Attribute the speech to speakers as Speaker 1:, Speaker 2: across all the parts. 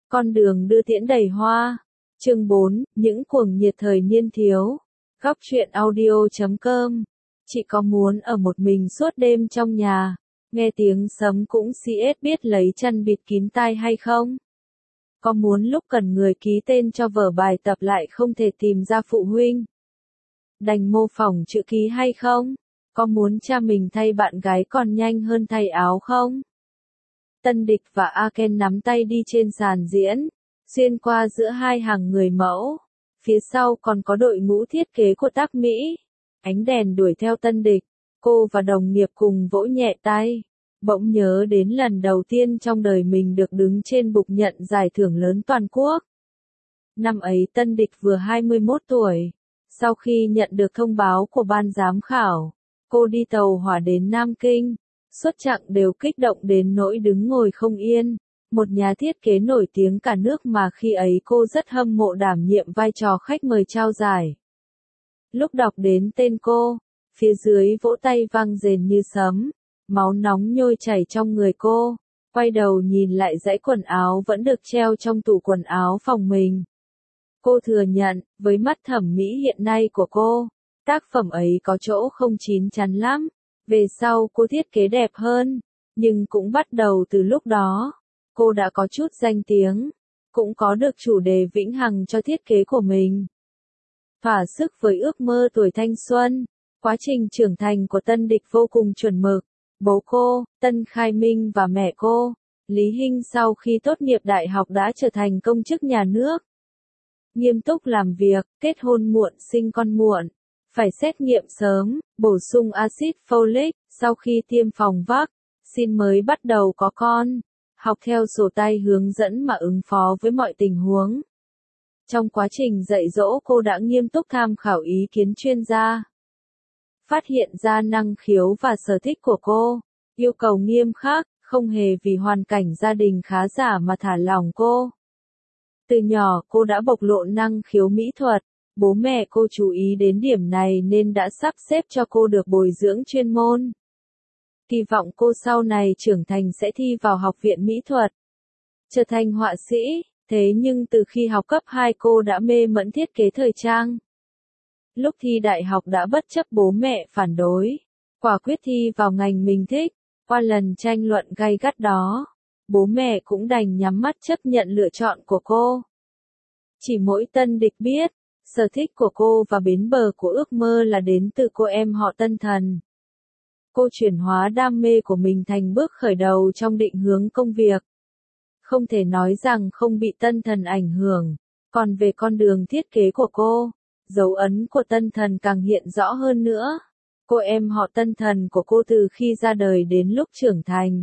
Speaker 1: Con đường đưa tiễn đầy hoa. Chương 4, những cuồng nhiệt thời niên thiếu. Góc truyện audio.com. Chị có muốn ở một mình suốt đêm trong nhà, nghe tiếng sấm cũng CS biết lấy chăn bịt kín tai hay không? Có muốn lúc cần người ký tên cho vở bài tập lại không thể tìm ra phụ huynh, đành mô phỏng chữ ký hay không? Có muốn cha mình thay bạn gái còn nhanh hơn thay áo không? Tân Địch và Aken nắm tay đi trên sàn diễn, xuyên qua giữa hai hàng người mẫu. Phía sau còn có đội ngũ thiết kế của tác Mỹ. Ánh đèn đuổi theo Tân Địch, cô và đồng nghiệp cùng vỗ nhẹ tay. Bỗng nhớ đến lần đầu tiên trong đời mình được đứng trên bục nhận giải thưởng lớn toàn quốc. Năm ấy Tân Địch vừa 21 tuổi. Sau khi nhận được thông báo của ban giám khảo, cô đi tàu hỏa đến Nam Kinh. Suốt chặng đều kích động đến nỗi đứng ngồi không yên. Một nhà thiết kế nổi tiếng cả nước mà khi ấy cô rất hâm mộ đảm nhiệm vai trò khách mời trao giải. Lúc đọc đến tên cô, phía dưới vỗ tay vang rền như sấm, máu nóng nhôi chảy trong người cô. Quay đầu nhìn lại dãy quần áo vẫn được treo trong tủ quần áo phòng mình. Cô thừa nhận, với mắt thẩm mỹ hiện nay của cô, tác phẩm ấy có chỗ không chín chắn lắm. Về sau cô thiết kế đẹp hơn, nhưng cũng bắt đầu từ lúc đó, cô đã có chút danh tiếng, cũng có được chủ đề vĩnh hằng cho thiết kế của mình. Thỏa sức với ước mơ tuổi thanh xuân, quá trình trưởng thành của Tân Địch vô cùng chuẩn mực. Bố cô, Tân Khai Minh và mẹ cô, Lý Hinh sau khi tốt nghiệp đại học đã trở thành công chức nhà nước. Nghiêm túc làm việc, kết hôn muộn sinh con muộn. Phải xét nghiệm sớm, bổ sung axit folic, sau khi tiêm phòng vaccine mới bắt đầu có con. Học theo sổ tay hướng dẫn mà ứng phó với mọi tình huống. Trong quá trình dạy dỗ cô đã nghiêm túc tham khảo ý kiến chuyên gia. Phát hiện ra năng khiếu và sở thích của cô. Yêu cầu nghiêm khắc, không hề vì hoàn cảnh gia đình khá giả mà thả lỏng cô. Từ nhỏ cô đã bộc lộ năng khiếu mỹ thuật. Bố mẹ cô chú ý đến điểm này nên đã sắp xếp cho cô được bồi dưỡng chuyên môn. Kỳ vọng cô sau này trưởng thành sẽ thi vào học viện mỹ thuật, trở thành họa sĩ. Thế nhưng từ khi học cấp 2 cô đã mê mẩn thiết kế thời trang. Lúc thi đại học đã bất chấp bố mẹ phản đối, quả quyết thi vào ngành mình thích. Qua lần tranh luận gay gắt đó, bố mẹ cũng đành nhắm mắt chấp nhận lựa chọn của cô. Chỉ mỗi Tân Địch biết, sở thích của cô và bến bờ của ước mơ là đến từ cô em họ Tân Thần. Cô chuyển hóa đam mê của mình thành bước khởi đầu trong định hướng công việc. Không thể nói rằng không bị Tân Thần ảnh hưởng, còn về con đường thiết kế của cô, dấu ấn của Tân Thần càng hiện rõ hơn nữa. Cô em họ Tân Thần của cô từ khi ra đời đến lúc trưởng thành,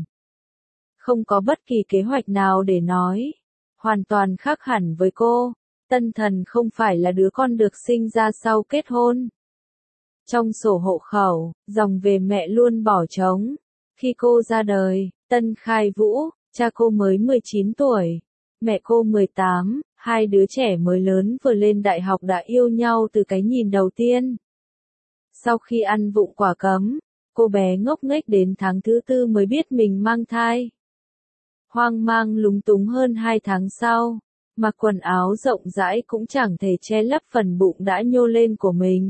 Speaker 1: không có bất kỳ kế hoạch nào để nói, hoàn toàn khác hẳn với cô. Tân Thần không phải là đứa con được sinh ra sau kết hôn. Trong sổ hộ khẩu, dòng về mẹ luôn bỏ trống. Khi cô ra đời, Tân Khai Vũ, cha cô mới 19 tuổi, mẹ cô 18, hai đứa trẻ mới lớn vừa lên đại học đã yêu nhau từ cái nhìn đầu tiên. Sau khi ăn vụng quả cấm, cô bé ngốc nghếch đến tháng thứ 4 mới biết mình mang thai. Hoang mang lúng túng hơn 2 tháng sau, mặc quần áo rộng rãi cũng chẳng thể che lấp phần bụng đã nhô lên của mình.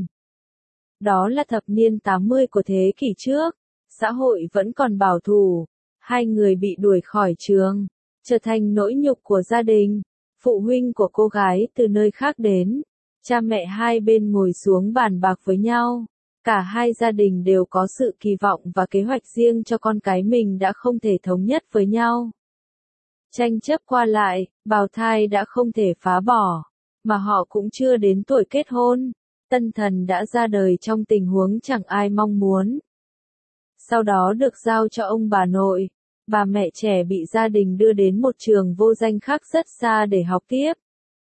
Speaker 1: Đó là thập niên 80 của thế kỷ trước, xã hội vẫn còn bảo thủ, hai người bị đuổi khỏi trường, trở thành nỗi nhục của gia đình. Phụ huynh của cô gái từ nơi khác đến, cha mẹ hai bên ngồi xuống bàn bạc với nhau. Cả hai gia đình đều có sự kỳ vọng và kế hoạch riêng cho con cái mình đã không thể thống nhất với nhau. Tranh chấp qua lại, bào thai đã không thể phá bỏ, mà họ cũng chưa đến tuổi kết hôn. Tân Thần đã ra đời trong tình huống chẳng ai mong muốn. Sau đó được giao cho ông bà nội, bà mẹ trẻ bị gia đình đưa đến một trường vô danh khác rất xa để học tiếp.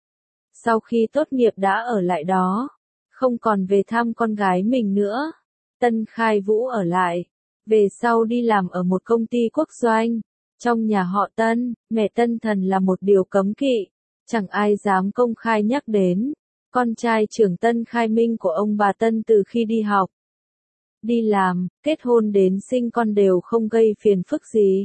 Speaker 1: Sau khi tốt nghiệp đã ở lại đó, không còn về thăm con gái mình nữa. Tân Khai Vũ ở lại, về sau đi làm ở một công ty quốc doanh. Trong nhà họ Tân, mẹ Tân Thần là một điều cấm kỵ, chẳng ai dám công khai nhắc đến. Con trai trưởng Tân Khai Minh của ông bà Tân từ khi đi học, đi làm, kết hôn đến sinh con đều không gây phiền phức gì.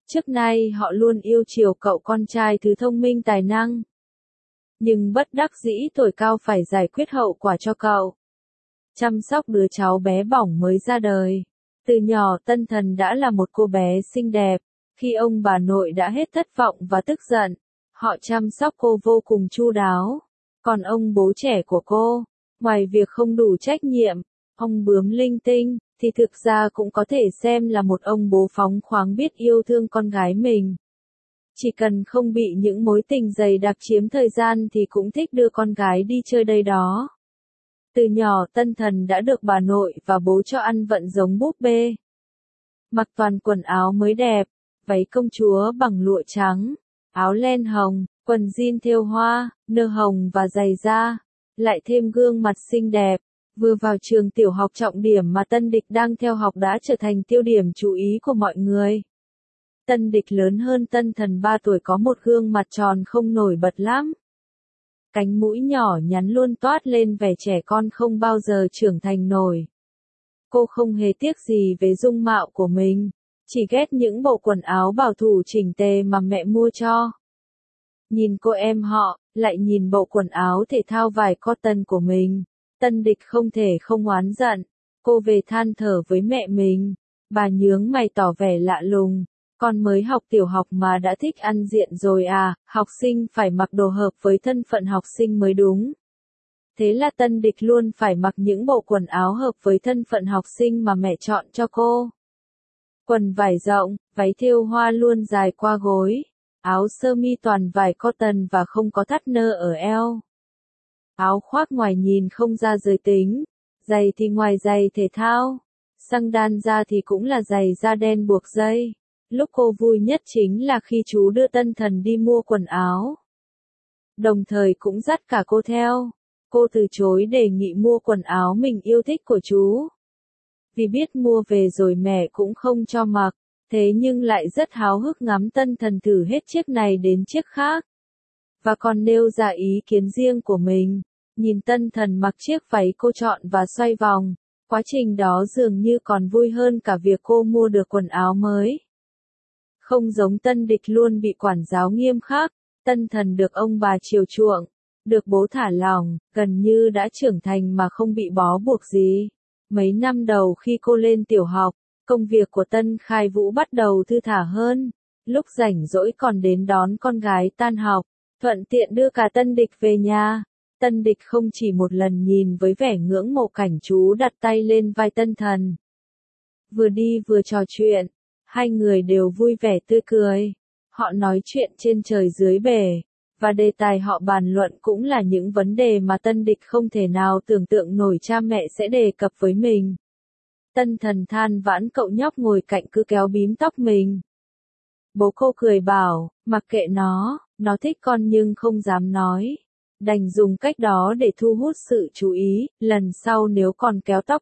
Speaker 1: Trước nay họ luôn yêu chiều cậu con trai thứ thông minh tài năng. Nhưng bất đắc dĩ tuổi cao phải giải quyết hậu quả cho cậu. Chăm sóc đứa cháu bé bỏng mới ra đời. Từ nhỏ Tân Thần đã là một cô bé xinh đẹp. Khi ông bà nội đã hết thất vọng và tức giận, họ chăm sóc cô vô cùng chu đáo. Còn ông bố trẻ của cô, ngoài việc không đủ trách nhiệm, ông bướm linh tinh, thì thực ra cũng có thể xem là một ông bố phóng khoáng biết yêu thương con gái mình. Chỉ cần không bị những mối tình dày đặc chiếm thời gian thì cũng thích đưa con gái đi chơi đây đó. Từ nhỏ Tân Thần đã được bà nội và bố cho ăn vận giống búp bê. Mặc toàn quần áo mới đẹp, váy công chúa bằng lụa trắng, áo len hồng, quần jean thêu hoa, nơ hồng và giày da, lại thêm gương mặt xinh đẹp. Vừa vào trường tiểu học trọng điểm mà Tân Địch đang theo học đã trở thành tiêu điểm chú ý của mọi người. Tân Địch lớn hơn Tân Thần 3 tuổi, có một gương mặt tròn không nổi bật lắm. Cánh mũi nhỏ nhắn luôn toát lên vẻ trẻ con không bao giờ trưởng thành nổi. Cô không hề tiếc gì về dung mạo của mình, chỉ ghét những bộ quần áo bảo thủ chỉnh tề mà mẹ mua cho. Nhìn cô em họ, lại nhìn bộ quần áo thể thao vải cotton của mình, Tân Địch không thể không oán giận. Cô về than thở với mẹ mình, bà nhướng mày tỏ vẻ lạ lùng. Con mới học tiểu học mà đã thích ăn diện rồi à, học sinh phải mặc đồ hợp với thân phận học sinh mới đúng. Thế là Tân Địch luôn phải mặc những bộ quần áo hợp với thân phận học sinh mà mẹ chọn cho cô. Quần vải rộng, váy thêu hoa luôn dài qua gối, áo sơ mi toàn vải cotton và không có thắt nơ ở eo. Áo khoác ngoài nhìn không ra giới tính, giày thì ngoài giày thể thao, xăng đan ra thì cũng là giày da đen buộc dây. Lúc cô vui nhất chính là khi chú đưa Tân Thần đi mua quần áo. Đồng thời cũng dắt cả cô theo. Cô từ chối đề nghị mua quần áo mình yêu thích của chú. Vì biết mua về rồi mẹ cũng không cho mặc, thế nhưng lại rất háo hức ngắm Tân Thần thử hết chiếc này đến chiếc khác. Và còn nêu ra ý kiến riêng của mình. Nhìn Tân Thần mặc chiếc váy cô chọn và xoay vòng. Quá trình đó dường như còn vui hơn cả việc cô mua được quần áo mới. Không giống Tân Địch luôn bị quản giáo nghiêm khắc, Tân Thần được ông bà chiều chuộng, được bố thả lỏng, gần như đã trưởng thành mà không bị bó buộc gì. Mấy năm đầu khi cô lên tiểu học, công việc của Tân Khai Vũ bắt đầu thư thả hơn. Lúc rảnh rỗi còn đến đón con gái tan học, thuận tiện đưa cả Tân Địch về nhà. Tân Địch không chỉ một lần nhìn với vẻ ngưỡng mộ cảnh chú đặt tay lên vai Tân Thần. Vừa đi vừa trò chuyện. Hai người đều vui vẻ tươi cười. Họ nói chuyện trên trời dưới bể, và đề tài họ bàn luận cũng là những vấn đề mà Tân Địch không thể nào tưởng tượng nổi cha mẹ sẽ đề cập với mình. Tân Thần than vãn cậu nhóc ngồi cạnh cứ kéo bím tóc mình. Bố cô cười bảo, mặc kệ nó thích con nhưng không dám nói. Đành dùng cách đó để thu hút sự chú ý, lần sau nếu còn kéo tóc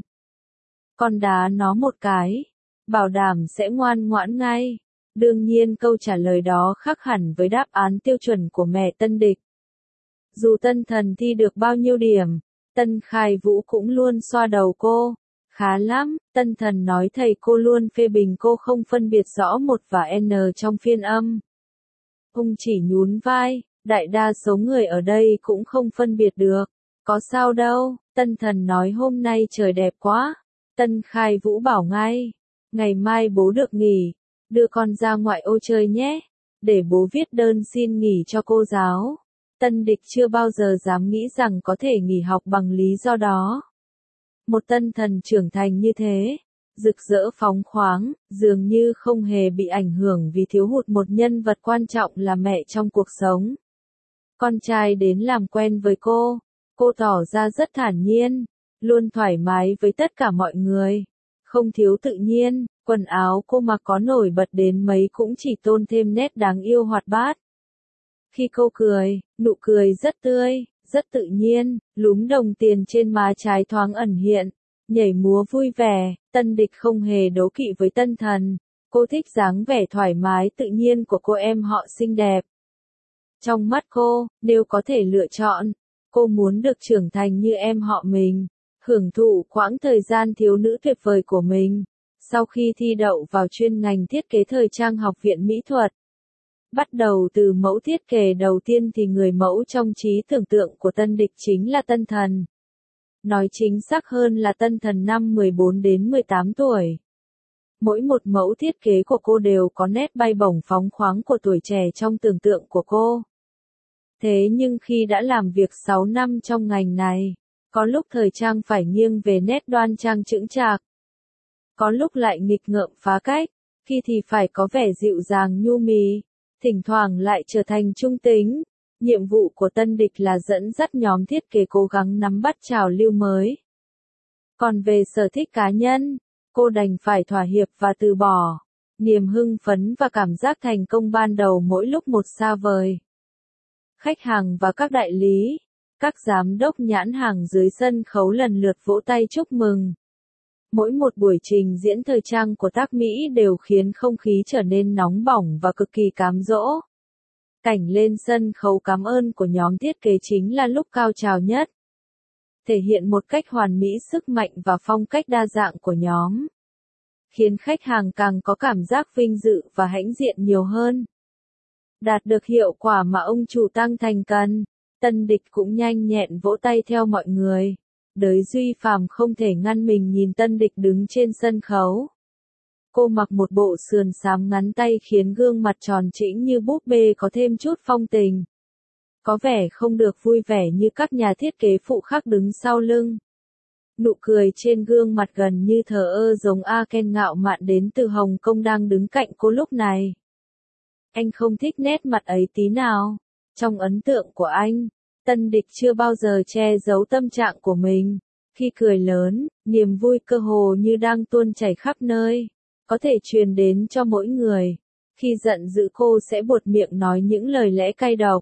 Speaker 1: con đá nó một cái. Bảo đảm sẽ ngoan ngoãn ngay. Đương nhiên câu trả lời đó khác hẳn với đáp án tiêu chuẩn của mẹ Tân Địch. Dù Tân Thần thi được bao nhiêu điểm, Tân Khai Vũ cũng luôn xoa đầu cô. Khá lắm, Tân Thần nói thầy cô luôn phê bình cô không phân biệt rõ một và N trong phiên âm. Ông chỉ nhún vai, đại đa số người ở đây cũng không phân biệt được. Có sao đâu, Tân Thần nói hôm nay trời đẹp quá. Tân Khai Vũ bảo ngay. Ngày mai bố được nghỉ, đưa con ra ngoại ô chơi nhé, để bố viết đơn xin nghỉ cho cô giáo. Tân Địch chưa bao giờ dám nghĩ rằng có thể nghỉ học bằng lý do đó. Một Tân Thần trưởng thành như thế, rực rỡ phóng khoáng, dường như không hề bị ảnh hưởng vì thiếu hụt một nhân vật quan trọng là mẹ trong cuộc sống. Con trai đến làm quen với cô tỏ ra rất thản nhiên, luôn thoải mái với tất cả mọi người. Không thiếu tự nhiên, quần áo cô mặc có nổi bật đến mấy cũng chỉ tôn thêm nét đáng yêu hoạt bát. Khi cô cười, nụ cười rất tươi, rất tự nhiên, lúm đồng tiền trên má trái thoáng ẩn hiện, nhảy múa vui vẻ. Tân Địch không hề đố kỵ với Tân Thần, cô thích dáng vẻ thoải mái tự nhiên của cô em họ xinh đẹp. Trong mắt cô, nếu có thể lựa chọn, cô muốn được trưởng thành như em họ mình. Hưởng thụ quãng thời gian thiếu nữ tuyệt vời của mình, Sau khi thi đậu vào chuyên ngành thiết kế thời trang Học viện Mỹ thuật, bắt đầu từ mẫu thiết kế đầu tiên thì người mẫu trong trí tưởng tượng của Tân Địch chính là Tân Thần. Nói chính xác hơn là Tân Thần năm 14 đến 18 tuổi. Mỗi một mẫu thiết kế của cô đều có nét bay bổng phóng khoáng của tuổi trẻ trong tưởng tượng của cô. Thế nhưng khi đã làm việc 6 năm trong ngành này, có lúc thời trang phải nghiêng về nét đoan trang chững chạc. Có lúc lại nghịch ngợm phá cách, khi thì phải có vẻ dịu dàng nhu mì, thỉnh thoảng lại trở thành trung tính. Nhiệm vụ của Tân Địch là dẫn dắt nhóm thiết kế cố gắng nắm bắt trào lưu mới. Còn về sở thích cá nhân, cô đành phải thỏa hiệp và từ bỏ. Niềm hưng phấn và cảm giác thành công ban đầu mỗi lúc một xa vời. Khách hàng và các đại lý, các giám đốc nhãn hàng dưới sân khấu lần lượt vỗ tay chúc mừng. Mỗi một buổi trình diễn thời trang của tác Mỹ đều khiến không khí trở nên nóng bỏng và cực kỳ cám dỗ. Cảnh lên sân khấu cảm ơn của nhóm thiết kế chính là lúc cao trào nhất. Thể hiện một cách hoàn mỹ sức mạnh và phong cách đa dạng của nhóm. Khiến khách hàng càng có cảm giác vinh dự và hãnh diện nhiều hơn. Đạt được hiệu quả mà ông chủ Tăng Thành cần, Tân Địch cũng nhanh nhẹn vỗ tay theo mọi người. Đới Duy Phàm không thể ngăn mình nhìn Tân Địch đứng trên sân khấu. Cô mặc một bộ sườn xám ngắn tay khiến gương mặt tròn trĩnh như búp bê có thêm chút phong tình. Có vẻ không được vui vẻ như các nhà thiết kế phụ khác đứng sau lưng. Nụ cười trên gương mặt gần như thờ ơ giống A Ken ngạo mạn đến từ Hồng Kông đang đứng cạnh cô lúc này. Anh không thích nét mặt ấy tí nào. Trong ấn tượng của anh, Tân Địch chưa bao giờ che giấu tâm trạng của mình. Khi cười lớn, niềm vui cơ hồ như đang tuôn chảy khắp nơi, có thể truyền đến cho mỗi người. Khi giận dữ cô sẽ buột miệng nói những lời lẽ cay độc.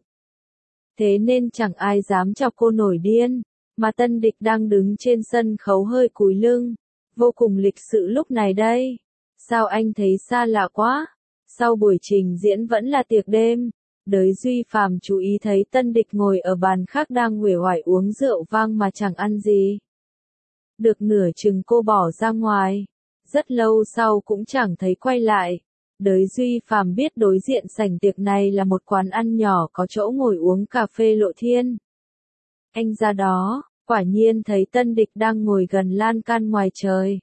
Speaker 1: Thế nên chẳng ai dám chọc cô nổi điên, mà Tân Địch đang đứng trên sân khấu hơi cúi lưng, vô cùng lịch sự lúc này đây. Sao anh thấy xa lạ quá? Sau buổi trình diễn vẫn là tiệc đêm, Đới Duy Phàm chú ý thấy Tân Địch ngồi ở bàn khác đang uể oải uống rượu vang mà chẳng ăn gì. Được nửa chừng cô bỏ ra ngoài, rất lâu sau cũng chẳng thấy quay lại. Đới Duy Phàm biết đối diện sảnh tiệc này là một quán ăn nhỏ có chỗ ngồi uống cà phê lộ thiên. Anh ra đó, quả nhiên thấy Tân Địch đang ngồi gần lan can ngoài trời.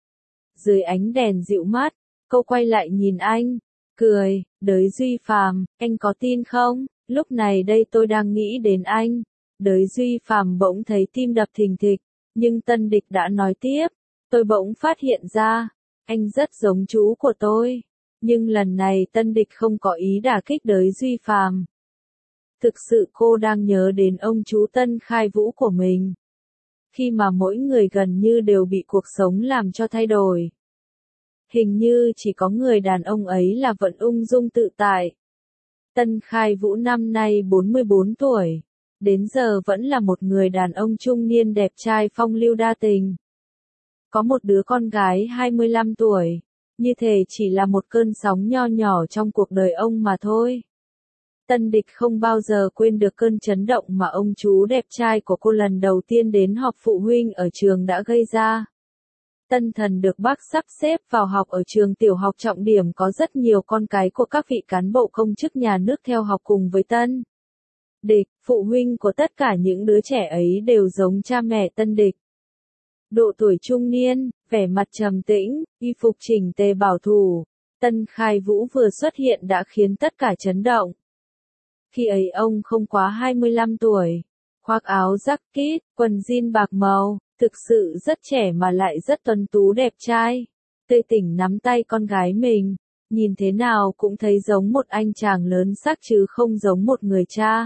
Speaker 1: Dưới ánh đèn dịu mát, cô quay lại nhìn anh, cười, Đới Duy Phàm, anh có tin không? Lúc này đây tôi đang nghĩ đến anh. Đới Duy Phàm bỗng thấy tim đập thình thịch, nhưng Tân Địch đã nói tiếp, tôi bỗng phát hiện ra, anh rất giống chú của tôi. Nhưng lần này Tân Địch không có ý đả kích Đới Duy Phàm. Thực sự cô đang nhớ đến ông chú Tân Khai Vũ của mình. Khi mà mỗi người gần như đều bị cuộc sống làm cho thay đổi. Hình như chỉ có người đàn ông ấy là vẫn ung dung tự tại. Tân Khai Vũ năm nay 44 tuổi. Đến giờ vẫn là một người đàn ông trung niên đẹp trai phong lưu đa tình. Có một đứa con gái 25 tuổi. Như thể chỉ là một cơn sóng nho nhỏ trong cuộc đời ông mà thôi. Tân Địch không bao giờ quên được cơn chấn động mà ông chú đẹp trai của cô lần đầu tiên đến họp phụ huynh ở trường đã gây ra. Tân Thần được bác sắp xếp vào học ở trường tiểu học trọng điểm có rất nhiều con cái của các vị cán bộ công chức nhà nước theo học cùng với Tân Địch. Phụ huynh của tất cả những đứa trẻ ấy đều giống cha mẹ Tân Địch. Độ tuổi trung niên, vẻ mặt trầm tĩnh, y phục chỉnh tề bảo thủ. Tân Khai Vũ vừa xuất hiện đã khiến tất cả chấn động. Khi ấy ông không quá 25 tuổi, khoác áo jacket, quần jean bạc màu, thực sự rất trẻ mà lại rất tuấn tú đẹp trai. Tươi tỉnh nắm tay con gái mình, nhìn thế nào cũng thấy giống một anh chàng lớn xác chứ không giống một người cha.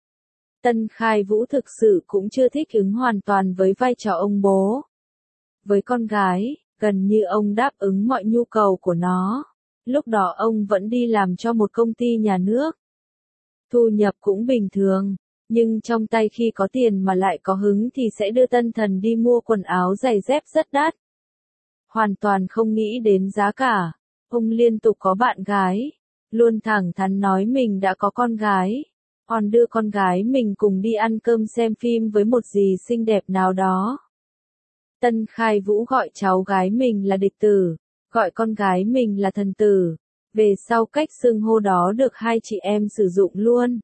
Speaker 1: Tân Khai Vũ thực sự cũng chưa thích ứng hoàn toàn với vai trò ông bố. Với con gái, gần như ông đáp ứng mọi nhu cầu của nó. Lúc đó ông vẫn đi làm cho một công ty nhà nước. Thu nhập cũng bình thường, nhưng trong tay khi có tiền mà lại có hứng thì sẽ đưa Tân Thần đi mua quần áo giày dép rất đắt. Hoàn toàn không nghĩ đến giá cả. Ông liên tục có bạn gái, luôn thẳng thắn nói mình đã có con gái, còn đưa con gái mình cùng đi ăn cơm xem phim với một dì xinh đẹp nào đó. Tân Khai Vũ gọi cháu gái mình là Địch Tử, gọi con gái mình là thần tử. Về sau cách xưng hô đó được hai chị em sử dụng luôn.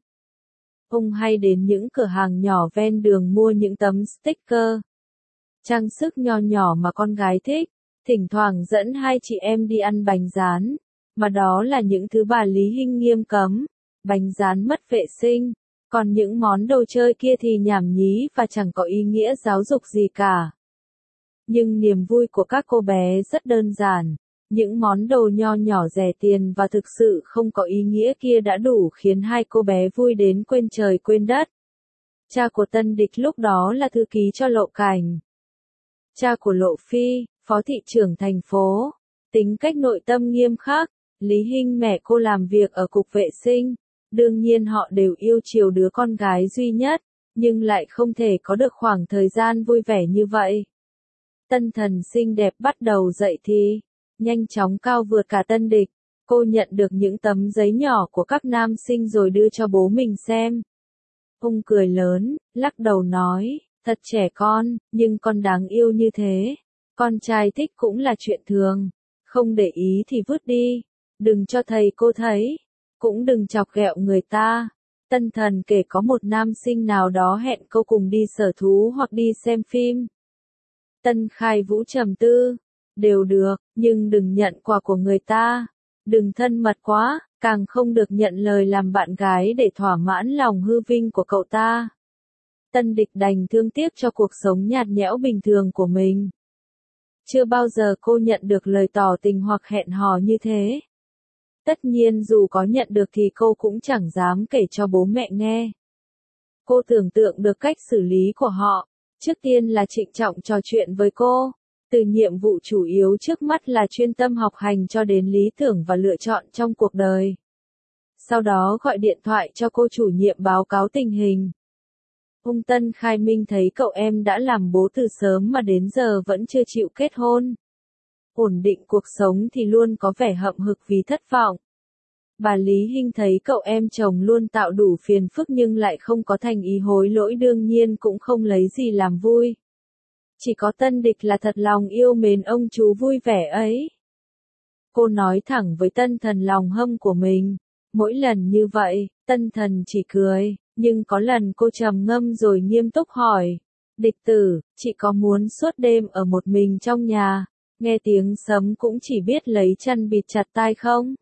Speaker 1: Ông hay đến những cửa hàng nhỏ ven đường mua những tấm sticker, trang sức nho nhỏ mà con gái thích, thỉnh thoảng dẫn hai chị em đi ăn bánh rán, mà đó là những thứ bà Lý Hinh nghiêm cấm, bánh rán mất vệ sinh, còn những món đồ chơi kia thì nhảm nhí và chẳng có ý nghĩa giáo dục gì cả. Nhưng niềm vui của các cô bé rất đơn giản, những món đồ nho nhỏ rẻ tiền và thực sự không có ý nghĩa kia đã đủ khiến hai cô bé vui đến quên trời quên đất. Cha của Tân Địch lúc đó là thư ký cho Lộ Cảnh. Cha của Lộ Phi, phó thị trưởng thành phố, tính cách nội tâm nghiêm khắc, Lý Hinh mẹ cô làm việc ở cục vệ sinh, đương nhiên họ đều yêu chiều đứa con gái duy nhất, nhưng lại không thể có được khoảng thời gian vui vẻ như vậy. Tân Thần xinh đẹp bắt đầu dậy thì, nhanh chóng cao vượt cả Tân Địch, cô nhận được những tấm giấy nhỏ của các nam sinh rồi đưa cho bố mình xem. Ông cười lớn, lắc đầu nói, thật trẻ con, nhưng con đáng yêu như thế. Con trai thích cũng là chuyện thường. Không để ý thì vứt đi. Đừng cho thầy cô thấy. Cũng đừng chọc ghẹo người ta. Tân Thần kể có một nam sinh nào đó hẹn cô cùng đi sở thú hoặc đi xem phim. Tân Khai Vũ trầm tư. Đều được, nhưng đừng nhận quà của người ta. Đừng thân mật quá, càng không được nhận lời làm bạn gái để thỏa mãn lòng hư vinh của cậu ta. Tân Địch đành thương tiếc cho cuộc sống nhạt nhẽo bình thường của mình. Chưa bao giờ cô nhận được lời tỏ tình hoặc hẹn hò như thế. Tất nhiên dù có nhận được thì cô cũng chẳng dám kể cho bố mẹ nghe. Cô tưởng tượng được cách xử lý của họ. Trước tiên là trịnh trọng trò chuyện với cô. Từ nhiệm vụ chủ yếu trước mắt là chuyên tâm học hành cho đến lý tưởng và lựa chọn trong cuộc đời. Sau đó gọi điện thoại cho cô chủ nhiệm báo cáo tình hình. Ông Tân Khai Minh thấy cậu em đã làm bố từ sớm mà đến giờ vẫn chưa chịu kết hôn. Ổn định cuộc sống thì luôn có vẻ hậm hực vì thất vọng. Bà Lý Hinh thấy cậu em chồng luôn tạo đủ phiền phức nhưng lại không có thành ý hối lỗi đương nhiên cũng không lấy gì làm vui. Chỉ có Tân Địch là thật lòng yêu mến ông chú vui vẻ ấy. Cô nói thẳng với Tân Thần lòng hâm của mình. Mỗi lần như vậy, Tân Thần chỉ cười, nhưng có lần cô trầm ngâm rồi nghiêm túc hỏi. Địch tử, chị có muốn suốt đêm ở một mình trong nhà, nghe tiếng sấm cũng chỉ biết lấy chăn bịt chặt tai không?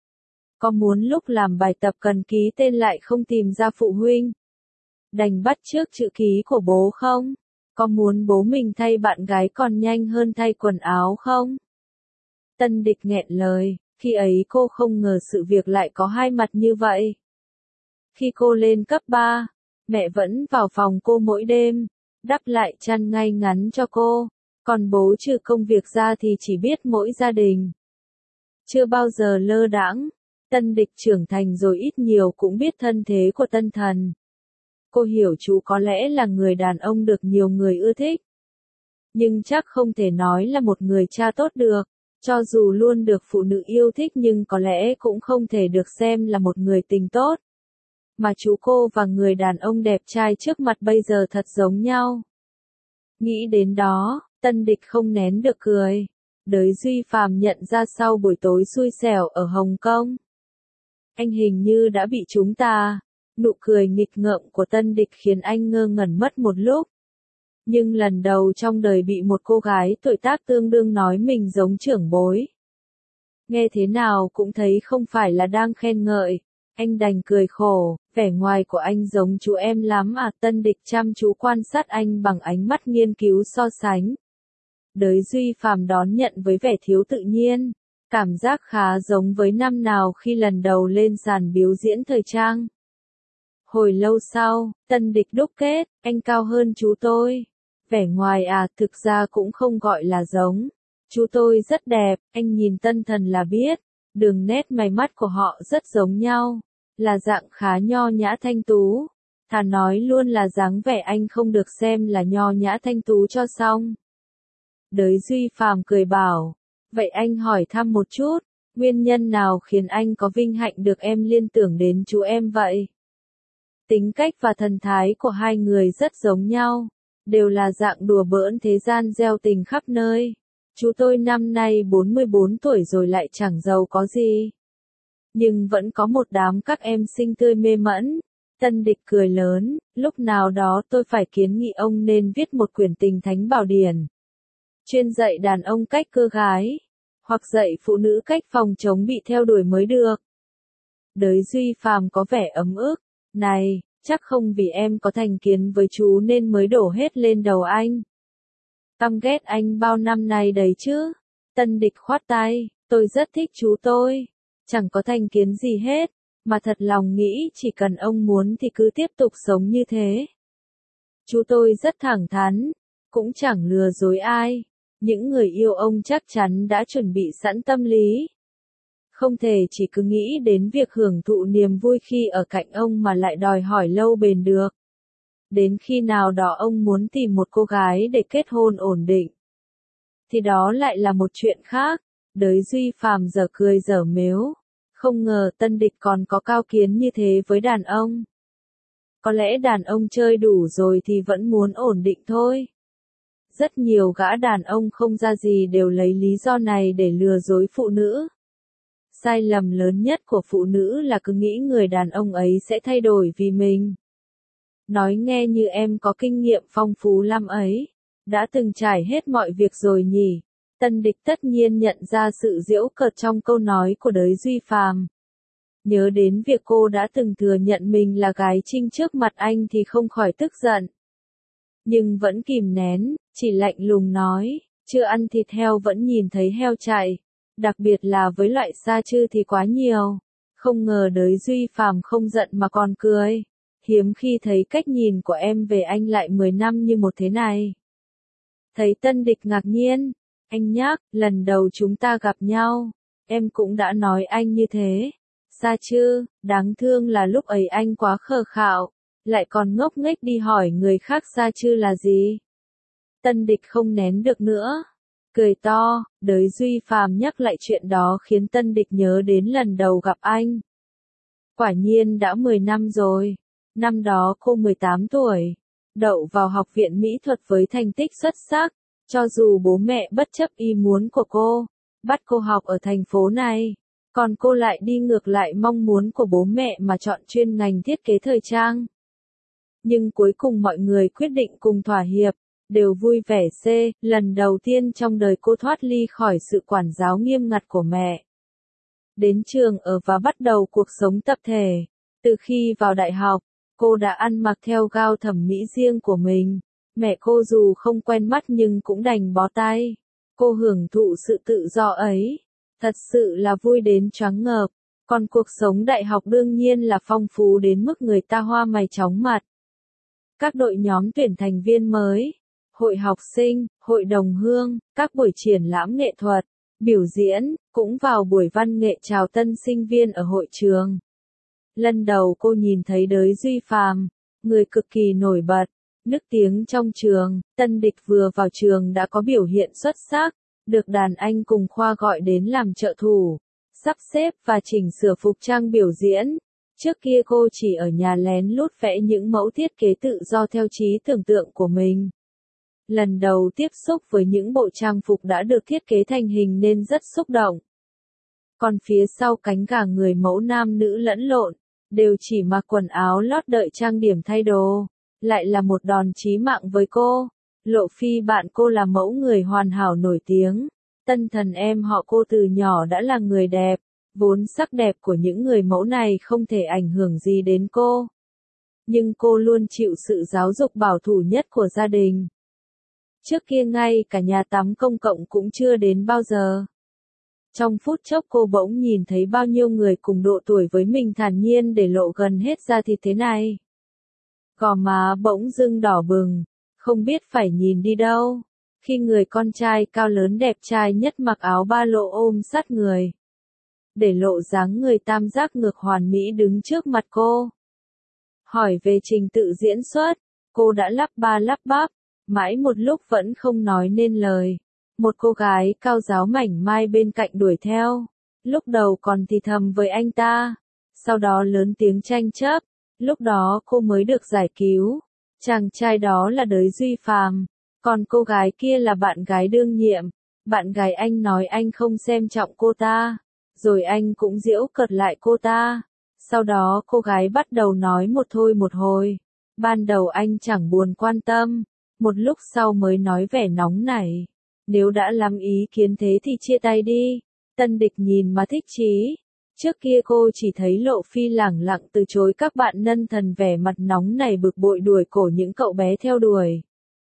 Speaker 1: Có muốn lúc làm bài tập cần ký tên lại không tìm ra phụ huynh? Đành bắt chước chữ ký của bố không? Có muốn bố mình thay bạn gái còn nhanh hơn thay quần áo không? Tân Địch nghẹn lời, khi ấy cô không ngờ sự việc lại có hai mặt như vậy. Khi cô lên cấp 3, mẹ vẫn vào phòng cô mỗi đêm, đắp lại chăn ngay ngắn cho cô, còn bố trừ công việc ra thì chỉ biết mỗi gia đình. Chưa bao giờ lơ đãng, Tân Địch trưởng thành rồi ít nhiều cũng biết thân thế của Tân Thần. Cô hiểu chú có lẽ là người đàn ông được nhiều người ưa thích. Nhưng chắc không thể nói là một người cha tốt được, cho dù luôn được phụ nữ yêu thích nhưng có lẽ cũng không thể được xem là một người tình tốt. Mà chú cô và người đàn ông đẹp trai trước mặt bây giờ thật giống nhau. Nghĩ đến đó, Tân Địch không nén được cười. Đới Duy Phàm nhận ra sau buổi tối xui xẻo ở Hồng Kông. Anh hình như đã bị chúng ta. Nụ cười nghịch ngợm của Tân Địch khiến anh ngơ ngẩn mất một lúc. Nhưng lần đầu trong đời bị một cô gái tuổi tác tương đương nói mình giống trưởng bối. Nghe thế nào cũng thấy không phải là đang khen ngợi. Anh đành cười khổ, vẻ ngoài của anh giống chú em lắm à. Tân Địch chăm chú quan sát anh bằng ánh mắt nghiên cứu so sánh. Đới Duy Phàm đón nhận với vẻ thiếu tự nhiên, cảm giác khá giống với năm nào khi lần đầu lên sàn biểu diễn thời trang. Hồi lâu sau, Tân Địch đúc kết, anh cao hơn chú tôi. Vẻ ngoài à, thực ra cũng không gọi là giống. Chú tôi rất đẹp, anh nhìn Tân Thần là biết. Đường nét mày mắt của họ rất giống nhau. Là dạng khá nho nhã thanh tú. Thà nói luôn là dáng vẻ anh không được xem là nho nhã thanh tú cho xong. Đới Duy Phàm cười bảo. Vậy anh hỏi thăm một chút. Nguyên nhân nào khiến anh có vinh hạnh được em liên tưởng đến chú em vậy? Tính cách và thần thái của hai người rất giống nhau. Đều là dạng đùa bỡn thế gian gieo tình khắp nơi. Chú tôi năm nay 44 tuổi rồi lại chẳng giàu có gì. Nhưng vẫn có một đám các em xinh tươi mê mẫn. Tân Địch cười lớn, lúc nào đó tôi phải kiến nghị ông nên viết một quyển tình thánh bảo điển. Chuyên dạy đàn ông cách cưa gái, hoặc dạy phụ nữ cách phòng chống bị theo đuổi mới được. Đới Duy Phàm có vẻ ấm ức, này, chắc không vì em có thành kiến với chú nên mới đổ hết lên đầu anh. Căm ghét anh bao năm nay đấy chứ. Tân Địch khoát tay, tôi rất thích chú tôi. Chẳng có thành kiến gì hết, mà thật lòng nghĩ chỉ cần ông muốn thì cứ tiếp tục sống như thế. Chú tôi rất thẳng thắn, cũng chẳng lừa dối ai. Những người yêu ông chắc chắn đã chuẩn bị sẵn tâm lý. Không thể chỉ cứ nghĩ đến việc hưởng thụ niềm vui khi ở cạnh ông mà lại đòi hỏi lâu bền được. Đến khi nào đó ông muốn tìm một cô gái để kết hôn ổn định, thì đó lại là một chuyện khác. Đới Duy Phàm dở cười dở mếu. Không ngờ Tân Địch còn có cao kiến như thế với đàn ông. Có lẽ đàn ông chơi đủ rồi thì vẫn muốn ổn định thôi. Rất nhiều gã đàn ông không ra gì đều lấy lý do này để lừa dối phụ nữ. Sai lầm lớn nhất của phụ nữ là cứ nghĩ người đàn ông ấy sẽ thay đổi vì mình. Nói nghe như em có kinh nghiệm phong phú lắm ấy. Đã từng trải hết mọi việc rồi nhỉ? Tân Địch tất nhiên nhận ra sự giễu cợt trong câu nói của Đới Duy Phàm. Nhớ đến việc cô đã từng thừa nhận mình là gái trinh trước mặt anh thì không khỏi tức giận. Nhưng vẫn kìm nén, chỉ lạnh lùng nói, chưa ăn thịt heo vẫn nhìn thấy heo chạy. Đặc biệt là với loại sa chư thì quá nhiều. Không ngờ Đới Duy Phàm không giận mà còn cười. Hiếm khi thấy cách nhìn của em về anh lại 10 năm như một thế này. Thấy Tân Địch ngạc nhiên, anh nhắc, lần đầu chúng ta gặp nhau, em cũng đã nói anh như thế. Sa chư, đáng thương là lúc ấy anh quá khờ khạo, lại còn ngốc nghếch đi hỏi người khác sa chư là gì. Tân Địch không nén được nữa, cười to. Đới Duy Phàm nhắc lại chuyện đó khiến Tân Địch nhớ đến lần đầu gặp anh. Quả nhiên đã 10 năm rồi. Năm đó cô 18 tuổi, đậu vào học viện mỹ thuật với thành tích xuất sắc. Cho dù bố mẹ bất chấp ý muốn của cô, bắt cô học ở thành phố này, còn cô lại đi ngược lại mong muốn của bố mẹ mà chọn chuyên ngành thiết kế thời trang. Nhưng cuối cùng mọi người quyết định cùng thỏa hiệp, đều vui vẻ lần đầu tiên trong đời cô thoát ly khỏi sự quản giáo nghiêm ngặt của mẹ. Đến trường ở và bắt đầu cuộc sống tập thể. Từ khi vào đại học, cô đã ăn mặc theo gao thẩm mỹ riêng của mình. Mẹ cô dù không quen mắt nhưng cũng đành bó tay. Cô hưởng thụ sự tự do ấy. Thật sự là vui đến choáng ngợp. Còn cuộc sống đại học đương nhiên là phong phú đến mức người ta hoa mày chóng mặt. Các đội nhóm tuyển thành viên mới, hội học sinh, hội đồng hương, các buổi triển lãm nghệ thuật, biểu diễn, cũng vào buổi văn nghệ chào tân sinh viên ở hội trường. Lần đầu cô nhìn thấy Đới Duy Phàm, người cực kỳ nổi bật, nức tiếng trong trường. Tân Địch vừa vào trường đã có biểu hiện xuất sắc, được đàn anh cùng khoa gọi đến làm trợ thủ, sắp xếp và chỉnh sửa phục trang biểu diễn. Trước kia cô chỉ ở nhà lén lút vẽ những mẫu thiết kế tự do theo trí tưởng tượng của mình. Lần đầu tiếp xúc với những bộ trang phục đã được thiết kế thành hình nên rất xúc động. Còn phía sau cánh cả người mẫu nam nữ lẫn lộn, đều chỉ mặc quần áo lót đợi trang điểm thay đồ, lại là một đòn chí mạng với cô. Lộ Phi bạn cô là mẫu người hoàn hảo nổi tiếng. Tân thần em họ cô từ nhỏ đã là người đẹp, vốn sắc đẹp của những người mẫu này không thể ảnh hưởng gì đến cô. Nhưng cô luôn chịu sự giáo dục bảo thủ nhất của gia đình. Trước kia ngay cả nhà tắm công cộng cũng chưa đến bao giờ. Trong phút chốc cô bỗng nhìn thấy bao nhiêu người cùng độ tuổi với mình thản nhiên để lộ gần hết da thịt thế này. Gò má bỗng dưng đỏ bừng, không biết phải nhìn đi đâu. Khi người con trai cao lớn đẹp trai nhất mặc áo ba lỗ ôm sát người, để lộ dáng người tam giác ngược hoàn mỹ đứng trước mặt cô. Hỏi về trình tự diễn xuất, cô đã lắp ba lắp bắp, mãi một lúc vẫn không nói nên lời. Một cô gái cao ráo mảnh mai bên cạnh đuổi theo. Lúc đầu còn thì thầm với anh ta, sau đó lớn tiếng tranh chấp. Lúc đó cô mới được giải cứu. Chàng trai đó là Đới Duy Phàm, còn cô gái kia là bạn gái đương nhiệm. Bạn gái anh nói anh không xem trọng cô ta, rồi anh cũng giễu cợt lại cô ta. Sau đó cô gái bắt đầu nói một thôi một hồi. Ban đầu anh chẳng buồn quan tâm, một lúc sau mới nói vẻ nóng nảy. Nếu đã lắm ý kiến thế thì chia tay đi. Tân Địch nhìn mà thích chí. Trước kia cô chỉ thấy Lộ Phi lẳng lặng từ chối các bạn nân thần vẻ mặt nóng nảy bực bội đuổi cổ những cậu bé theo đuổi.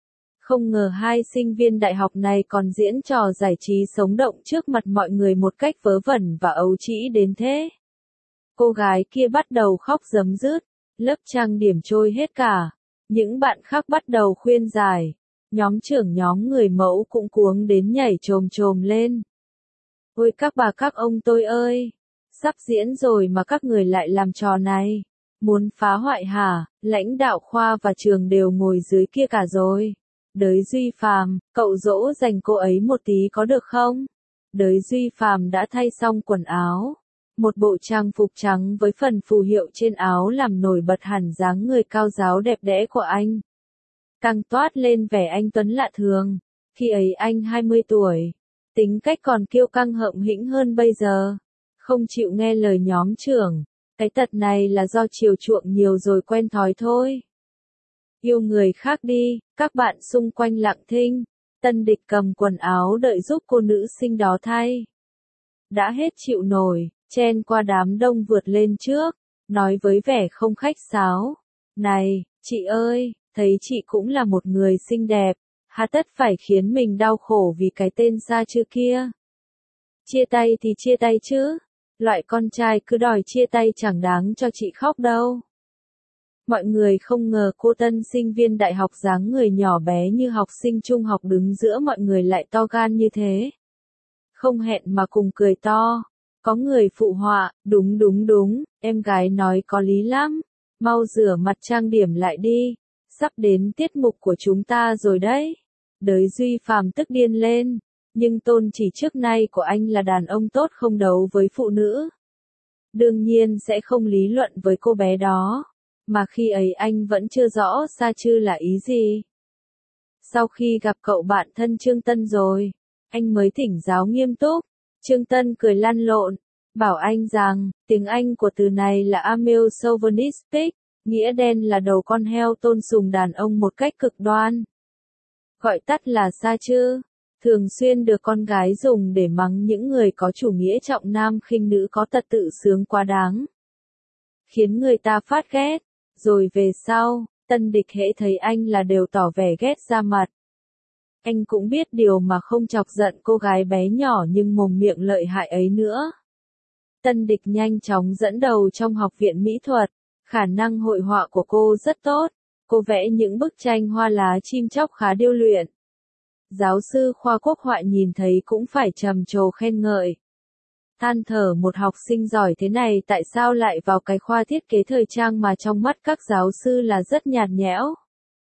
Speaker 1: Không ngờ hai sinh viên đại học này còn diễn trò giải trí sống động trước mặt mọi người một cách vớ vẩn và ấu trĩ đến thế. Cô gái kia bắt đầu khóc rấm rứt, lớp trang điểm trôi hết cả. Những bạn khác bắt đầu khuyên giải. Nhóm trưởng nhóm người mẫu cũng cuống đến nhảy chồm chồm lên. Ôi các bà các ông tôi ơi! Sắp diễn rồi mà các người lại làm trò này. Muốn phá hoại hả? Lãnh đạo khoa và trường đều ngồi dưới kia cả rồi. Đới Duy Phàm, cậu dỗ dành cô ấy một tí có được không? Đới Duy Phàm đã thay xong quần áo. Một bộ trang phục trắng với phần phù hiệu trên áo làm nổi bật hẳn dáng người cao ráo đẹp đẽ của anh. Càng toát lên vẻ anh tuấn lạ thường. Khi ấy anh 20 tuổi. Tính cách còn kiêu căng hậm hĩnh hơn bây giờ. Không chịu nghe lời nhóm trưởng. Cái tật này là do chiều chuộng nhiều rồi quen thói thôi. Yêu người khác đi, các bạn xung quanh lặng thinh. Tân Địch cầm quần áo đợi giúp cô nữ sinh đó thay. Đã hết chịu nổi, chen qua đám đông vượt lên trước, nói với vẻ không khách sáo. Này, chị ơi, thấy chị cũng là một người xinh đẹp, hà tất phải khiến mình đau khổ vì cái tên Sa Chư kia. Chia tay thì chia tay chứ, loại con trai cứ đòi chia tay chẳng đáng cho chị khóc đâu. Mọi người không ngờ cô tân sinh viên đại học dáng người nhỏ bé như học sinh trung học đứng giữa mọi người lại to gan như thế. Không hẹn mà cùng cười to. Có người phụ họa, đúng đúng đúng, em gái nói có lý lắm. Mau rửa mặt trang điểm lại đi. Sắp đến tiết mục của chúng ta rồi đấy. Đới Duy Phàm tức điên lên. Nhưng tôn chỉ trước nay của anh là đàn ông tốt không đấu với phụ nữ. Đương nhiên sẽ không lý luận với cô bé đó. Mà khi ấy anh vẫn chưa rõ Sa Chư là ý gì. Sau khi gặp cậu bạn thân Trương Tân rồi, anh mới thỉnh giáo nghiêm túc. Trương Tân cười lăn lộn, bảo anh rằng, tiếng Anh của từ này là Amel Chauvinistic, nghĩa đen là đầu con heo tôn sùng đàn ông một cách cực đoan. Gọi tắt là Sa Chư, thường xuyên được con gái dùng để mắng những người có chủ nghĩa trọng nam khinh nữ có tật tự sướng quá đáng. Khiến người ta phát ghét, rồi về sau, Tân Địch hễ thấy anh là đều tỏ vẻ ghét ra mặt. Anh cũng biết điều mà không chọc giận cô gái bé nhỏ nhưng mồm miệng lợi hại ấy nữa. Tân Địch nhanh chóng dẫn đầu trong học viện mỹ thuật, khả năng hội họa của cô rất tốt, cô vẽ những bức tranh hoa lá chim chóc khá điêu luyện. Giáo sư khoa quốc họa nhìn thấy cũng phải trầm trồ khen ngợi. Than thở một học sinh giỏi thế này tại sao lại vào cái khoa thiết kế thời trang mà trong mắt các giáo sư là rất nhạt nhẽo.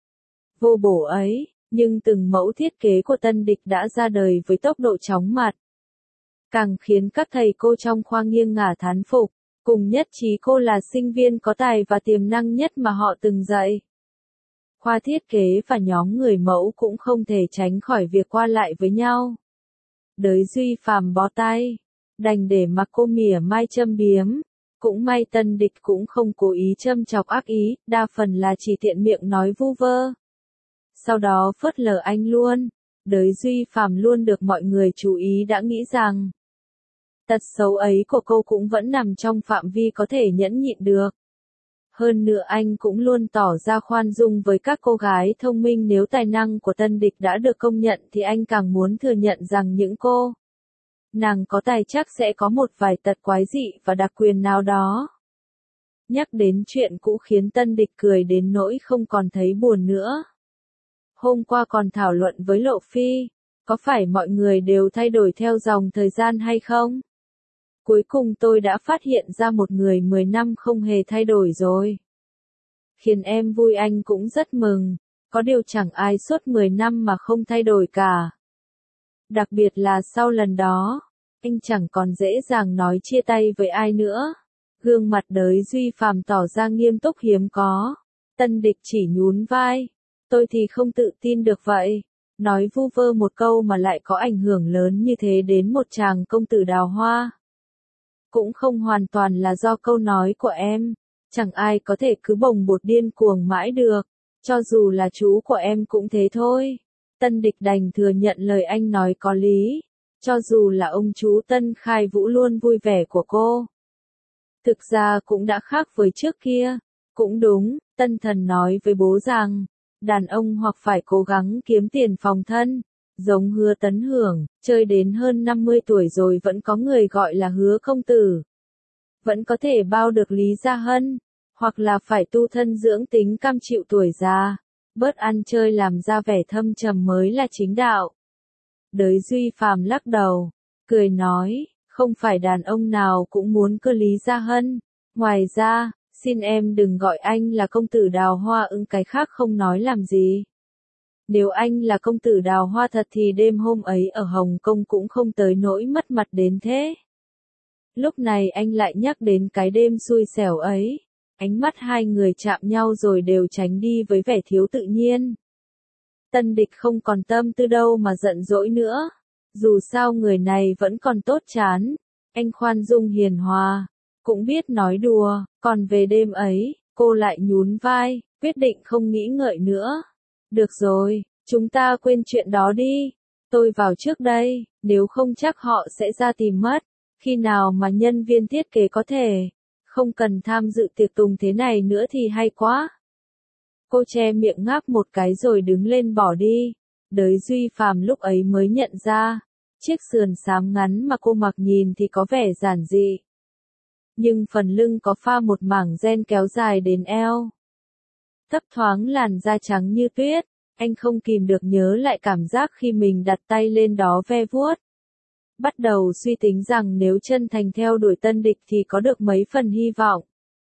Speaker 1: Vô bổ ấy. Nhưng từng mẫu thiết kế của Tân Địch đã ra đời với tốc độ chóng mặt. Càng khiến các thầy cô trong khoa nghiêng ngả thán phục, cùng nhất trí cô là sinh viên có tài và tiềm năng nhất mà họ từng dạy. Khoa thiết kế và nhóm người mẫu cũng không thể tránh khỏi việc qua lại với nhau. Đới Duy Phàm bó tay, đành để mặc cô mỉa mai châm biếm. Cũng may Tân Địch cũng không cố ý châm chọc ác ý, đa phần là chỉ tiện miệng nói vu vơ. Sau đó phớt lờ anh luôn. Đới Duy Phàm luôn được mọi người chú ý đã nghĩ rằng tật xấu ấy của cô cũng vẫn nằm trong phạm vi có thể nhẫn nhịn được. Hơn nữa anh cũng luôn tỏ ra khoan dung với các cô gái thông minh, nếu tài năng của Tân Địch đã được công nhận thì anh càng muốn thừa nhận rằng những cô nàng có tài chắc sẽ có một vài tật quái dị và đặc quyền nào đó. Nhắc đến chuyện cũ khiến Tân Địch cười đến nỗi không còn thấy buồn nữa. Hôm qua còn thảo luận với Lộ Phi, có phải mọi người đều thay đổi theo dòng thời gian hay không? Cuối cùng tôi đã phát hiện ra một người 10 năm không hề thay đổi rồi. Khiến em vui, anh cũng rất mừng, có điều chẳng ai suốt 10 năm mà không thay đổi cả. Đặc biệt là sau lần đó, anh chẳng còn dễ dàng nói chia tay với ai nữa. Gương mặt Đới Duy Phàm tỏ ra nghiêm túc hiếm có. Tân Địch chỉ nhún vai. Tôi thì không tự tin được vậy. Nói vu vơ một câu mà lại có ảnh hưởng lớn như thế đến một chàng công tử đào hoa. Cũng không hoàn toàn là do câu nói của em, chẳng ai có thể cứ bồng bột điên cuồng mãi được, cho dù là chú của em cũng thế thôi. Tân Địch đành thừa nhận lời anh nói có lý, cho dù là ông chú Tân Khai Vũ luôn vui vẻ của cô. Thực ra cũng đã khác với trước kia, cũng đúng, Tân Thần nói với bố rằng, đàn ông hoặc phải cố gắng kiếm tiền phòng thân, giống Hứa Tấn Hưởng, chơi đến hơn 50 tuổi rồi vẫn có người gọi là Hứa công tử. Vẫn có thể bao được Lý Gia Hân, hoặc là phải tu thân dưỡng tính cam chịu tuổi già, bớt ăn chơi làm ra vẻ thâm trầm mới là chính đạo. Đới Duy Phàm lắc đầu, cười nói, không phải đàn ông nào cũng muốn cơ Lý Gia Hân, ngoài ra, xin em đừng gọi anh là công tử đào hoa ưng, cái khác không nói làm gì. Nếu anh là công tử đào hoa thật thì đêm hôm ấy ở Hồng Kông cũng không tới nỗi mất mặt đến thế. Lúc này anh lại nhắc đến cái đêm xui xẻo ấy, ánh mắt hai người chạm nhau rồi đều tránh đi với vẻ thiếu tự nhiên. Tân Địch không còn tâm tư đâu mà giận dỗi nữa, dù sao người này vẫn còn tốt chán, anh khoan dung hiền hòa, cũng biết nói đùa, còn về đêm ấy, cô lại nhún vai, quyết định không nghĩ ngợi nữa. Được rồi, chúng ta quên chuyện đó đi, tôi vào trước đây, nếu không chắc họ sẽ ra tìm mất, khi nào mà nhân viên thiết kế có thể, không cần tham dự tiệc tùng thế này nữa thì hay quá. Cô che miệng ngáp một cái rồi đứng lên bỏ đi. Đới Duy Phàm lúc ấy mới nhận ra, chiếc sườn xám ngắn mà cô mặc nhìn thì có vẻ giản dị, nhưng phần lưng có pha một mảng ren kéo dài đến eo. Thấp thoáng làn da trắng như tuyết, anh không kìm được nhớ lại cảm giác khi mình đặt tay lên đó ve vuốt. Bắt đầu suy tính rằng nếu chân thành theo đuổi Tân Địch thì có được mấy phần hy vọng.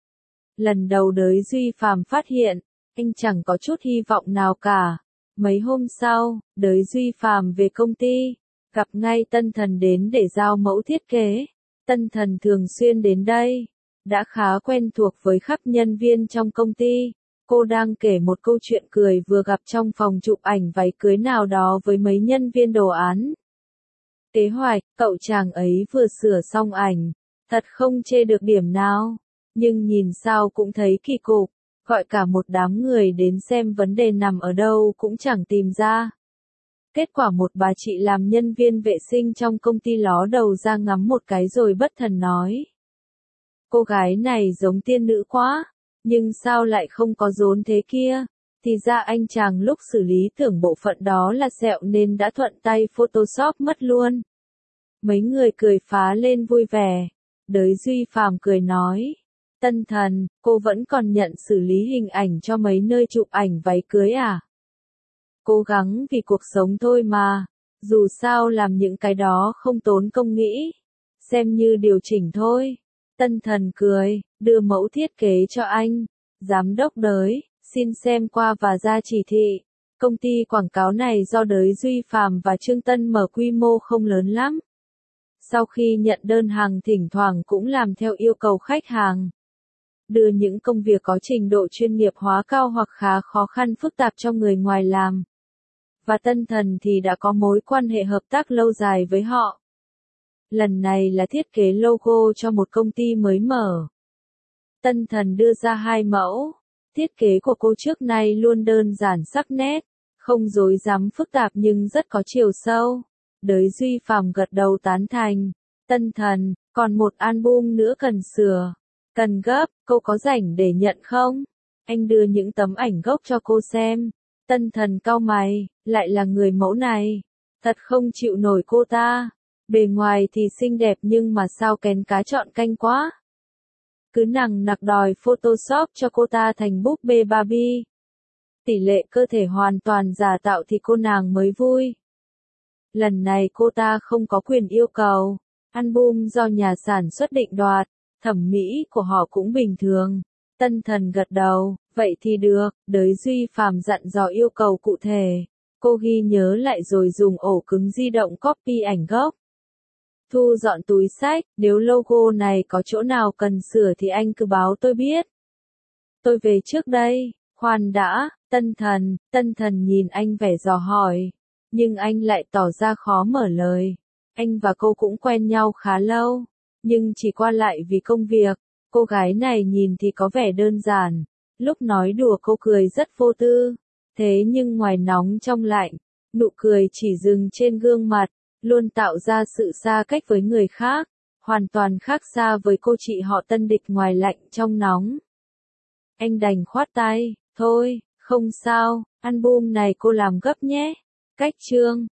Speaker 1: Lần đầu Đới Duy Phàm phát hiện, anh chẳng có chút hy vọng nào cả. Mấy hôm sau, Đới Duy Phàm về công ty, gặp ngay Tân Thần đến để giao mẫu thiết kế. Tân Thần thường xuyên đến đây, đã khá quen thuộc với khắp nhân viên trong công ty. Cô đang kể một câu chuyện cười vừa gặp trong phòng chụp ảnh váy cưới nào đó với mấy nhân viên đồ án. Kế hoạch, cậu chàng ấy vừa sửa xong ảnh, thật không chê được điểm nào, nhưng nhìn sao cũng thấy kỳ cục, gọi cả một đám người đến xem vấn đề nằm ở đâu cũng chẳng tìm ra. Kết quả một bà chị làm nhân viên vệ sinh trong công ty ló đầu ra ngắm một cái rồi bất thần nói. Cô gái này giống tiên nữ quá, nhưng sao lại không có rốn thế kia? Thì ra anh chàng lúc xử lý tưởng bộ phận đó là sẹo nên đã thuận tay Photoshop mất luôn. Mấy người cười phá lên vui vẻ. Đới Duy Phàm cười nói. Tân Thần, cô vẫn còn nhận xử lý hình ảnh cho mấy nơi chụp ảnh váy cưới à? Cố gắng vì cuộc sống thôi mà. Dù sao làm những cái đó không tốn công nghĩ. Xem như điều chỉnh thôi. Tân Thần cười, đưa mẫu thiết kế cho anh. Giám đốc Đới, xin xem qua và ra chỉ thị. Công ty quảng cáo này do Đới Duy Phàm và Trương Tân mở, quy mô không lớn lắm. Sau khi nhận đơn hàng thỉnh thoảng cũng làm theo yêu cầu khách hàng. Đưa những công việc có trình độ chuyên nghiệp hóa cao hoặc khá khó khăn phức tạp cho người ngoài làm. Và Tân Thần thì đã có mối quan hệ hợp tác lâu dài với họ. Lần này là thiết kế logo cho một công ty mới mở. Tân Thần đưa ra 2 mẫu. Thiết kế của cô trước nay luôn đơn giản sắc nét, không rối rắm phức tạp nhưng rất có chiều sâu. Đới Duy Phàm gật đầu tán thành. Tân Thần, còn một album nữa cần sửa. Cần gấp, cô có rảnh để nhận không? Anh đưa những tấm ảnh gốc cho cô xem. Tân Thần cau mày, lại là người mẫu này. Thật không chịu nổi cô ta. Bề ngoài thì xinh đẹp nhưng mà sao kén cá chọn canh quá. Cứ nằng nặc đòi Photoshop cho cô ta thành búp bê Barbie. Tỷ lệ cơ thể hoàn toàn giả tạo thì cô nàng mới vui. Lần này cô ta không có quyền yêu cầu. Album do nhà sản xuất định đoạt. Thẩm mỹ của họ cũng bình thường. Tân Thần gật đầu, vậy thì được. Đới Duy Phàm dặn dò yêu cầu cụ thể. Cô ghi nhớ lại rồi dùng ổ cứng di động copy ảnh gốc. Thu dọn túi xách, nếu logo này có chỗ nào cần sửa thì anh cứ báo tôi biết. Tôi về trước đây. Khoan đã, Tân Thần nhìn anh vẻ dò hỏi. nhưng anh lại tỏ ra khó mở lời. Anh và cô cũng quen nhau khá lâu, nhưng chỉ qua lại vì công việc. Cô gái này nhìn thì có vẻ đơn giản, lúc nói đùa cô cười rất vô tư, thế nhưng ngoài nóng trong lạnh, nụ cười chỉ dừng trên gương mặt, luôn tạo ra sự xa cách với người khác, hoàn toàn khác xa với cô chị họ Tân địch ngoài lạnh trong nóng. Anh đành khoát tay, thôi, không sao, album này cô làm gấp nhé. Cách chương